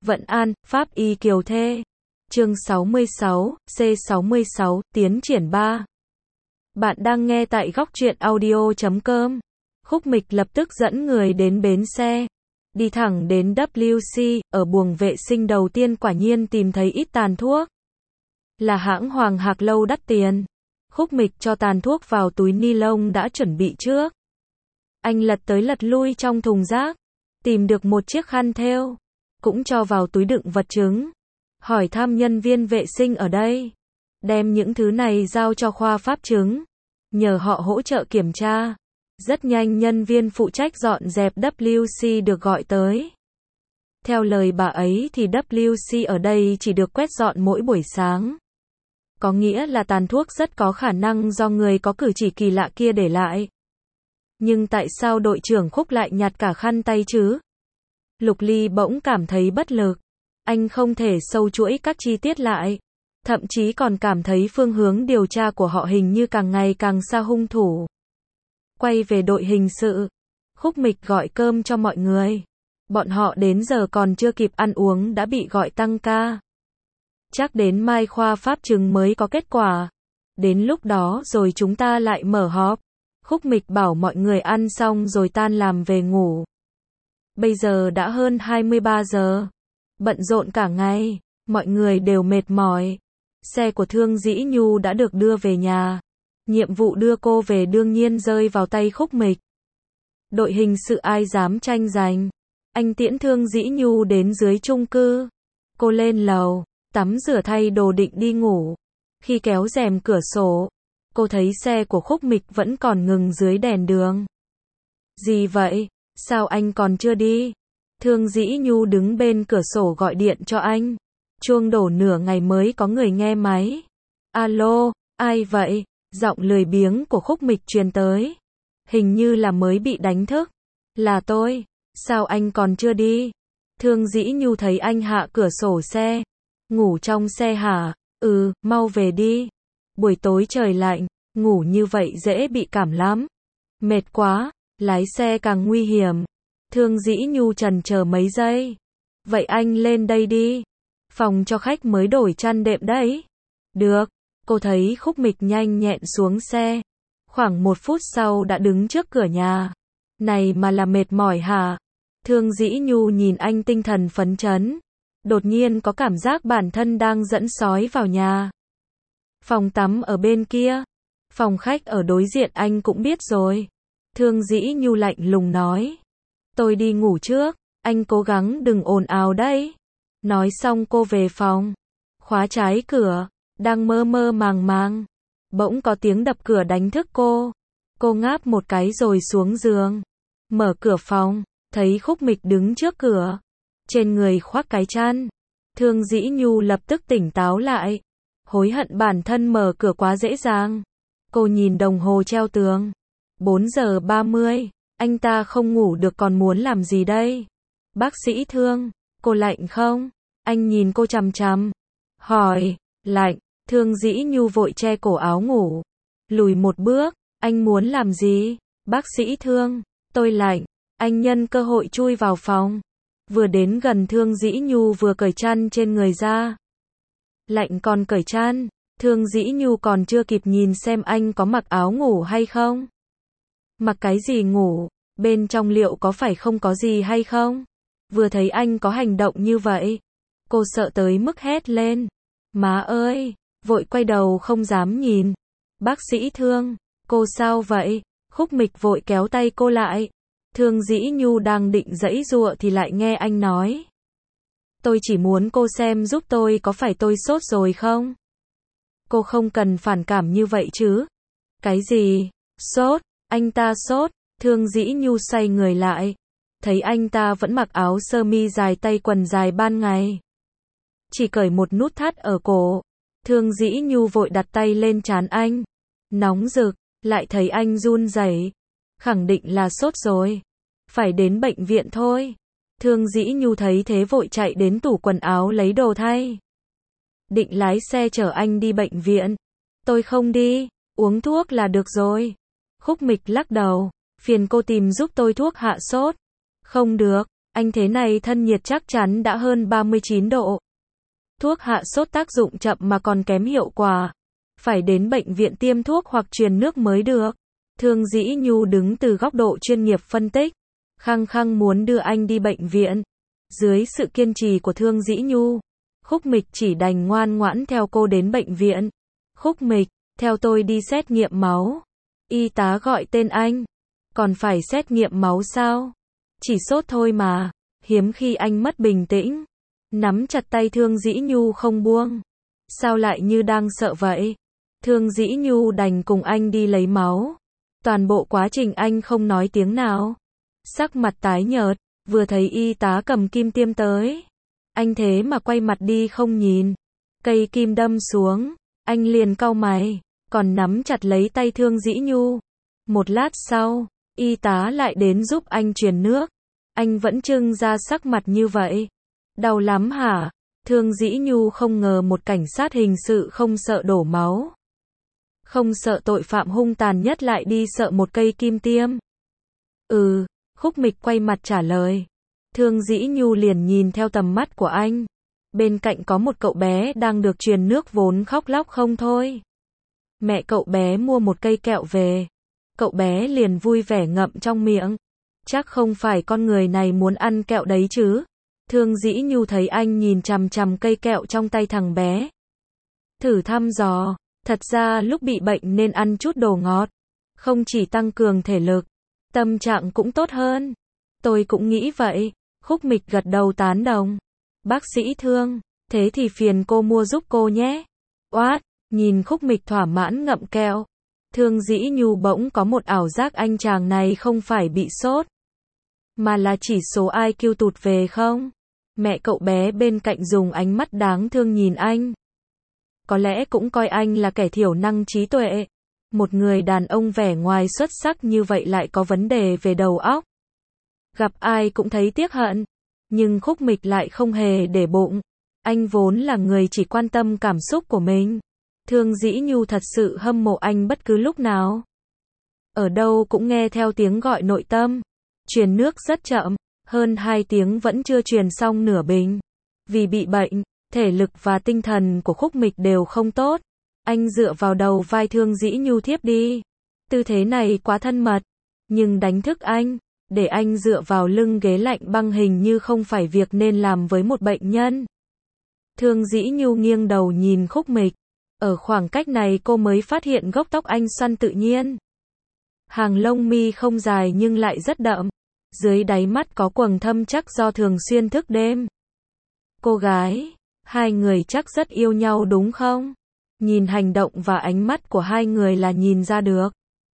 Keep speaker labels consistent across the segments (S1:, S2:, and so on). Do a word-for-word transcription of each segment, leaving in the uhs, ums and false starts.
S1: Vận An, Pháp Y Kiều Thê. Chương sáu mươi sáu, C sáu mươi sáu, tiến triển ba. Bạn đang nghe tại góc truyện audio chấm com. Khúc Mịch lập tức dẫn người đến bến xe. Đi thẳng đến W C, ở buồng vệ sinh đầu tiên quả nhiên tìm thấy ít tàn thuốc. Là hãng Hoàng Hạc Lâu đắt tiền. Khúc Mịch cho tàn thuốc vào túi ni lông đã chuẩn bị trước. Anh lật tới lật lui trong thùng rác. Tìm được một chiếc khăn thêu. Cũng cho vào túi đựng vật chứng. Hỏi thăm nhân viên vệ sinh ở đây. Đem những thứ này giao cho khoa pháp chứng. Nhờ họ hỗ trợ kiểm tra. Rất nhanh nhân viên phụ trách dọn dẹp W C được gọi tới. Theo lời bà ấy thì W C ở đây chỉ được quét dọn mỗi buổi sáng. Có nghĩa là tàn thuốc rất có khả năng do người có cử chỉ kỳ lạ kia để lại. Nhưng tại sao đội trưởng Khúc lại nhặt cả khăn tay chứ? Lục Ly bỗng cảm thấy bất lực. Anh không thể sâu chuỗi các chi tiết lại. Thậm chí còn cảm thấy phương hướng điều tra của họ hình như càng ngày càng xa hung thủ. Quay về đội hình sự. Khúc Mịch gọi cơm cho mọi người. Bọn họ đến giờ còn chưa kịp ăn uống đã bị gọi tăng ca. Chắc đến mai khoa pháp chứng mới có kết quả. Đến lúc đó rồi chúng ta lại mở họp. Khúc Mịch bảo mọi người ăn xong rồi tan làm về ngủ. Bây giờ đã hơn hai mươi ba giờ. Bận rộn cả ngày. Mọi người đều mệt mỏi. Xe của Thương Dĩ Nhu đã được đưa về nhà. Nhiệm vụ đưa cô về đương nhiên rơi vào tay Khúc Mịch. Đội hình sự ai dám tranh giành. Anh tiễn Thương Dĩ Nhu đến dưới chung cư. Cô lên lầu, tắm rửa thay đồ định đi ngủ. Khi kéo rèm cửa sổ, cô thấy xe của Khúc Mịch vẫn còn ngừng dưới đèn đường. Gì vậy? Sao anh còn chưa đi? Thương Dĩ Nhu đứng bên cửa sổ gọi điện cho anh. Chuông đổ nửa ngày mới có người nghe máy. Alo, ai vậy? Giọng lười biếng của Khúc Mịch truyền tới. Hình như là mới bị đánh thức. Là tôi. Sao anh còn chưa đi? Thương Dĩ Nhu thấy anh hạ cửa sổ xe. Ngủ trong xe hả? Ừ, mau về đi. Buổi tối trời lạnh, ngủ như vậy dễ bị cảm lắm. Mệt quá, lái xe càng nguy hiểm. Thương Dĩ Nhu chần chờ mấy giây. Vậy anh lên đây đi. Phòng cho khách mới đổi chăn đệm đấy. Được. Cô thấy Khúc Mịch nhanh nhẹn xuống xe. Khoảng một phút sau đã đứng trước cửa nhà. Này mà là mệt mỏi hả? Thương Dĩ Nhu nhìn anh tinh thần phấn chấn. Đột nhiên có cảm giác bản thân đang dẫn sói vào nhà. Phòng tắm ở bên kia. Phòng khách ở đối diện anh cũng biết rồi. Thương Dĩ Nhu lạnh lùng nói. Tôi đi ngủ trước, anh cố gắng đừng ồn ào đấy. Nói xong cô về phòng. Khóa trái cửa. Đang mơ mơ màng màng. Bỗng có tiếng đập cửa đánh thức cô. Cô ngáp một cái rồi xuống giường. Mở cửa phòng. Thấy Khúc Mịch đứng trước cửa. Trên người khoác cái chăn. Thương Dĩ Nhu lập tức tỉnh táo lại. Hối hận bản thân mở cửa quá dễ dàng. Cô nhìn đồng hồ treo tường. bốn giờ ba mươi. Anh ta không ngủ được còn muốn làm gì đây? Bác sĩ Thương. Cô lạnh không? Anh nhìn cô chằm chằm. Hỏi. Lạnh. Thương Dĩ Nhu vội che cổ áo ngủ. Lùi một bước. Anh muốn làm gì? Bác sĩ Thương. Tôi lạnh. Anh nhân cơ hội chui vào phòng. Vừa đến gần Thương Dĩ Nhu vừa cởi chăn trên người ra. Lạnh còn cởi chăn. Thương Dĩ Nhu còn chưa kịp nhìn xem anh có mặc áo ngủ hay không. Mặc cái gì ngủ? Bên trong liệu có phải không có gì hay không? Vừa thấy anh có hành động như vậy. Cô sợ tới mức hét lên. Má ơi! Vội quay đầu không dám nhìn. Bác sĩ Thương. Cô sao vậy? Khúc Mịch vội kéo tay cô lại. Thương Dĩ Nhu đang định giãy giụa thì lại nghe anh nói. Tôi chỉ muốn cô xem giúp tôi có phải tôi sốt rồi không? Cô không cần phản cảm như vậy chứ. Cái gì? Sốt? Anh ta sốt? Thương Dĩ Nhu xoay người lại. Thấy anh ta vẫn mặc áo sơ mi dài tay quần dài ban ngày. Chỉ cởi một nút thắt ở cổ. Thương Dĩ Nhu vội đặt tay lên trán anh. Nóng rực, lại thấy anh run rẩy. Khẳng định là sốt rồi. Phải đến bệnh viện thôi. Thương Dĩ Nhu thấy thế vội chạy đến tủ quần áo lấy đồ thay. Định lái xe chở anh đi bệnh viện. Tôi không đi, uống thuốc là được rồi. Khúc Mịch lắc đầu. Phiền cô tìm giúp tôi thuốc hạ sốt. Không được, Anh thế này thân nhiệt chắc chắn đã hơn ba mươi chín độ. Thuốc hạ sốt tác dụng chậm mà còn kém hiệu quả. Phải đến bệnh viện tiêm thuốc hoặc truyền nước mới được. Thương Dĩ Nhu đứng từ góc độ chuyên nghiệp phân tích. Khăng khăng muốn đưa anh đi bệnh viện. Dưới sự kiên trì của Thương Dĩ Nhu, Khúc Mịch chỉ đành ngoan ngoãn theo cô đến bệnh viện. Khúc Mịch, theo tôi đi xét nghiệm máu. Y tá gọi tên anh. Còn phải xét nghiệm máu sao? Chỉ sốt thôi mà. Hiếm khi anh mất bình tĩnh. Nắm chặt tay Thương Dĩ Nhu không buông. Sao lại như đang sợ vậy? Thương Dĩ Nhu đành cùng anh đi lấy máu. Toàn bộ quá trình anh không nói tiếng nào. Sắc mặt tái nhợt, vừa thấy y tá cầm kim tiêm tới. Anh thế mà quay mặt đi không nhìn. Cây kim đâm xuống, anh liền cau mày, còn nắm chặt lấy tay Thương Dĩ Nhu. Một lát sau, y tá lại đến giúp anh truyền nước. Anh vẫn trưng ra sắc mặt như vậy. Đau lắm hả? Thương Dĩ Nhu không ngờ một cảnh sát hình sự không sợ đổ máu. Không sợ tội phạm hung tàn nhất lại đi sợ một cây kim tiêm. Ừ, Khúc Mịch quay mặt trả lời. Thương Dĩ Nhu liền nhìn theo tầm mắt của anh. Bên cạnh có một cậu bé đang được truyền nước vốn khóc lóc không thôi. Mẹ cậu bé mua một cây kẹo về. Cậu bé liền vui vẻ ngậm trong miệng. Chắc không phải con người này muốn ăn kẹo đấy chứ. Thương Dĩ Nhu thấy anh nhìn chằm chằm cây kẹo trong tay thằng bé. Thử thăm dò, thật ra lúc bị bệnh nên ăn chút đồ ngọt. Không chỉ tăng cường thể lực, tâm trạng cũng tốt hơn. Tôi cũng nghĩ vậy. Khúc Mịch gật đầu tán đồng. Bác sĩ Thương, thế thì phiền cô mua giúp cô nhé. Oát, nhìn Khúc Mịch thỏa mãn ngậm kẹo. Thương Dĩ Nhu bỗng có một ảo giác anh chàng này không phải bị sốt, mà là chỉ số i kiu tụt về không? Mẹ cậu bé bên cạnh dùng ánh mắt đáng thương nhìn anh. Có lẽ cũng coi anh là kẻ thiểu năng trí tuệ. Một người đàn ông vẻ ngoài xuất sắc như vậy lại có vấn đề về đầu óc. Gặp ai cũng thấy tiếc hận. Nhưng Khúc Mịch lại không hề để bụng. Anh vốn là người chỉ quan tâm cảm xúc của mình. Thương Dĩ Nhu thật sự hâm mộ anh bất cứ lúc nào. Ở đâu cũng nghe theo tiếng gọi nội tâm. Truyền nước rất chậm, hơn hai tiếng vẫn chưa truyền xong nửa bình. Vì bị bệnh, thể lực và tinh thần của Khúc Mịch đều không tốt. Anh dựa vào đầu vai Thương Dĩ Nhu thiếp đi. Tư thế này quá thân mật, nhưng đánh thức anh, để anh dựa vào lưng ghế lạnh băng hình như không phải việc nên làm với một bệnh nhân. Thương Dĩ Nhu nghiêng đầu nhìn Khúc Mịch. Ở khoảng cách này cô mới phát hiện gốc tóc anh xoăn tự nhiên. Hàng lông mi không dài nhưng lại rất đậm. Dưới đáy mắt có quầng thâm chắc do thường xuyên thức đêm. Cô gái, hai người chắc rất yêu nhau đúng không? Nhìn hành động và ánh mắt của hai người là nhìn ra được.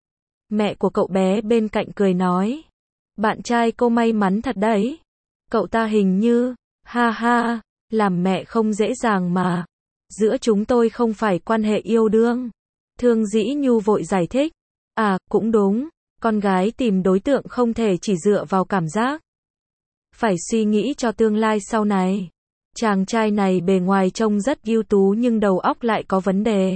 S1: Mẹ của cậu bé bên cạnh cười nói. Bạn trai cô may mắn thật đấy. Cậu ta hình như, ha ha, làm mẹ không dễ dàng mà. Giữa chúng tôi không phải quan hệ yêu đương. Thương Dĩ Nhu vội giải thích. À, cũng đúng. Con gái tìm đối tượng không thể chỉ dựa vào cảm giác. Phải suy nghĩ cho tương lai sau này. Chàng trai này bề ngoài trông rất ưu tú nhưng đầu óc lại có vấn đề.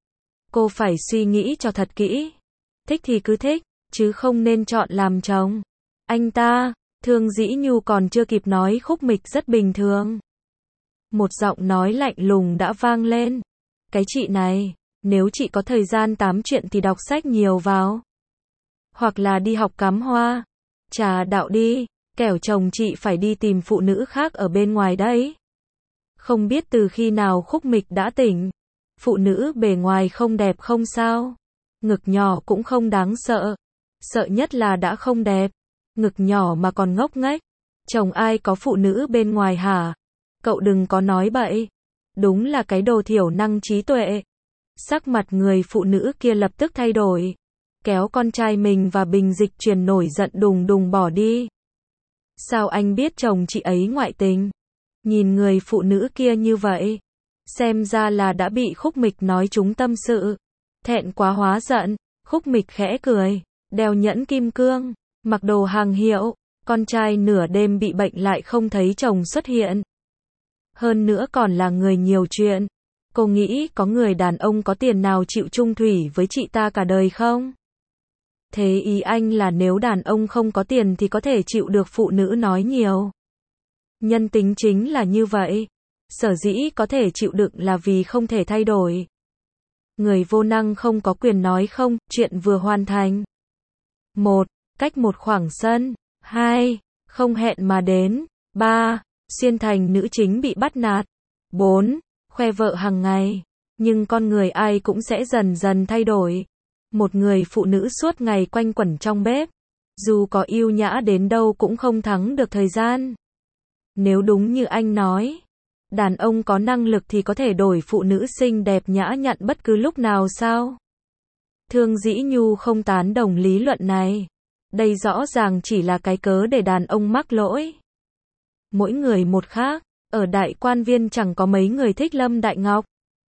S1: Cô phải suy nghĩ cho thật kỹ. Thích thì cứ thích, chứ không nên chọn làm chồng. Anh ta, Thương Dĩ Nhu còn chưa kịp nói Khúc Mịch rất bình thường. Một giọng nói lạnh lùng đã vang lên. Cái chị này, nếu chị có thời gian tám chuyện thì đọc sách nhiều vào. Hoặc là đi học cắm hoa. Trà đạo đi, kẻo chồng chị phải đi tìm phụ nữ khác ở bên ngoài đấy. Không biết từ khi nào Khúc Mịch đã tỉnh. Phụ nữ bề ngoài không đẹp không sao. Ngực nhỏ cũng không đáng sợ. Sợ nhất là đã không đẹp. Ngực nhỏ mà còn ngốc nghếch. Chồng ai có phụ nữ bên ngoài hả? Cậu đừng có nói bậy. Đúng là cái đồ thiểu năng trí tuệ. Sắc mặt người phụ nữ kia lập tức thay đổi. Kéo con trai mình và bình dịch truyền nổi giận đùng đùng bỏ đi. Sao anh biết chồng chị ấy ngoại tình? Nhìn người phụ nữ kia như vậy. Xem ra là đã bị Khúc Mịch nói trúng tâm sự. Thẹn quá hóa giận, Khúc Mịch khẽ cười. Đeo nhẫn kim cương, mặc đồ hàng hiệu. Con trai nửa đêm bị bệnh lại không thấy chồng xuất hiện. Hơn nữa còn là người nhiều chuyện. Cô nghĩ có người đàn ông có tiền nào chịu chung thủy với chị ta cả đời không? Thế ý anh là nếu đàn ông không có tiền thì có thể chịu được phụ nữ nói nhiều. Nhân tính chính là như vậy. Sở dĩ có thể chịu đựng là vì không thể thay đổi. Người vô năng không có quyền nói không, chuyện vừa hoàn thành. một. Cách một khoảng sân. hai. Không hẹn mà đến. ba. Xuyên thành nữ chính bị bắt nạt. bốn. Khoe vợ hàng ngày. Nhưng con người ai cũng sẽ dần dần thay đổi. Một người phụ nữ suốt ngày quanh quẩn trong bếp, dù có yêu nhã đến đâu cũng không thắng được thời gian. Nếu đúng như anh nói, đàn ông có năng lực thì có thể đổi phụ nữ xinh đẹp nhã nhặn bất cứ lúc nào sao? Thương Dĩ Nhu không tán đồng lý luận này. Đây rõ ràng chỉ là cái cớ để đàn ông mắc lỗi. Mỗi người một khác, ở Đại Quan Viên chẳng có mấy người thích Lâm Đại Ngọc.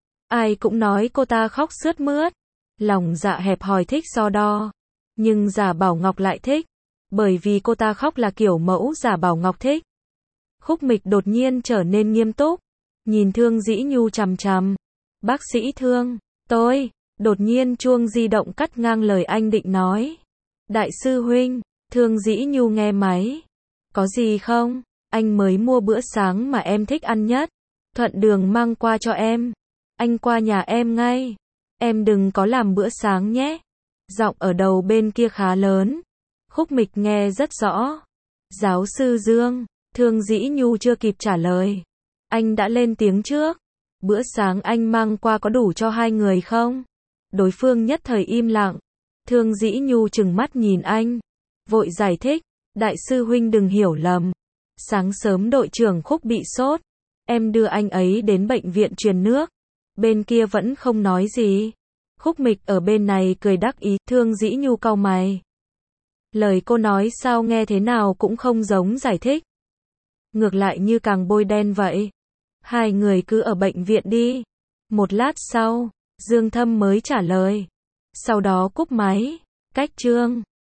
S1: Ai cũng nói cô ta khóc sướt mướt. Lòng dạ hẹp hòi thích so đo. Nhưng Giả Bảo Ngọc lại thích. Bởi vì cô ta khóc là kiểu mẫu Giả Bảo Ngọc thích. Khúc Mịch đột nhiên trở nên nghiêm túc. Nhìn Thương Dĩ Nhu chằm chằm. Bác sĩ Thương, tôi. Đột nhiên chuông di động cắt ngang lời anh định nói. Đại sư huynh. Thương Dĩ Nhu nghe máy. Có gì không? Anh mới mua bữa sáng mà em thích ăn nhất. Thuận đường mang qua cho em. Anh qua nhà em ngay. Em đừng có làm bữa sáng nhé. Giọng ở đầu bên kia khá lớn. Khúc Mịch nghe rất rõ. Giáo sư Dương. Thương Dĩ Nhu chưa kịp trả lời. Anh đã lên tiếng trước. Bữa sáng anh mang qua có đủ cho hai người không? Đối phương nhất thời im lặng. Thương Dĩ Nhu trừng mắt nhìn anh. Vội giải thích. Đại sư huynh đừng hiểu lầm. Sáng sớm đội trưởng Khúc bị sốt. Em đưa anh ấy đến bệnh viện truyền nước. Bên kia vẫn không nói gì. Khúc Mịch ở bên này cười đắc ý. Thương Dĩ Nhu cau mày. Lời cô nói sao nghe thế nào cũng không giống giải thích. Ngược lại như càng bôi đen vậy. Hai người cứ ở bệnh viện đi. Một lát sau, Dương Thâm mới trả lời. Sau đó cúp máy. Cách chương